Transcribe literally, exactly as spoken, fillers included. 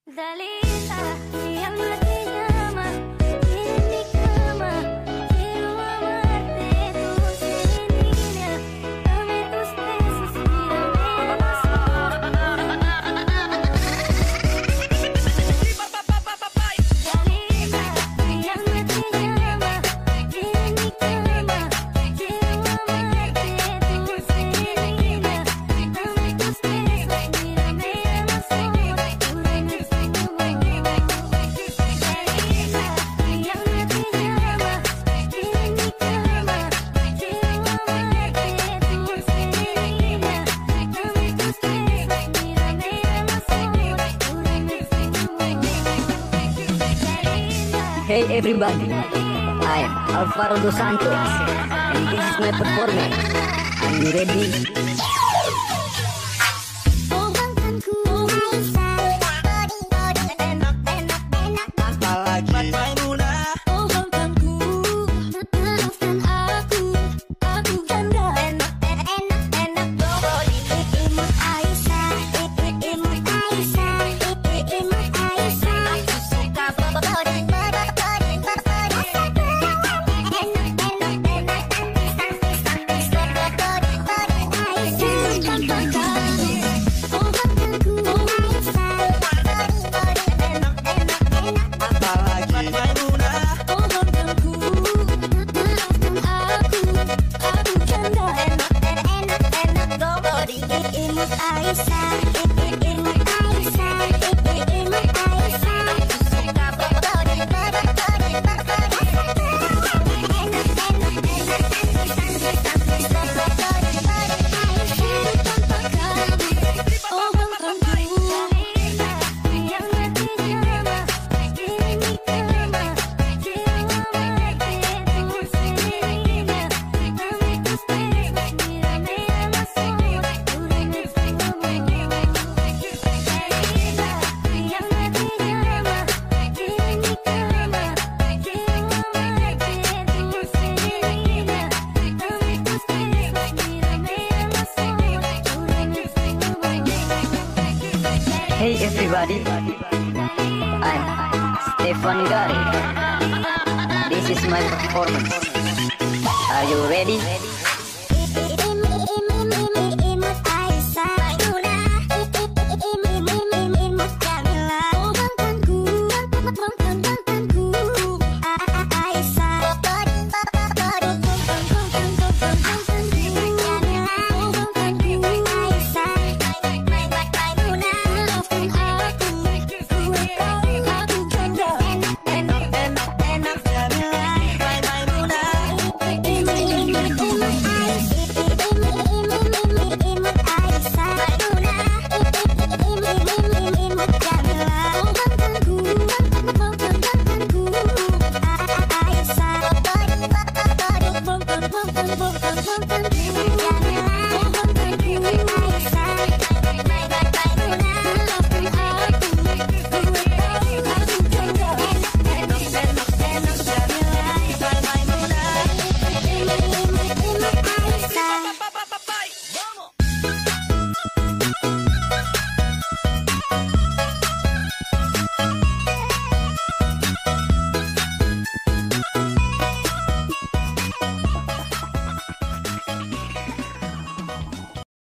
Dalita yang mati llama, en mi cama, quiero amarte, dulce niña, dame tus besos, mírame a los ojos. Dalita yang mati llama, en mi cama, quiero amarte, dulce niña, dame tus besos, mírame a los ojos. Hey everybody, I'm Alvaro Dos Santos and this is my performance. Are you ready? Hey everybody, I'm Stefan Gari. This is my performance. Are you ready?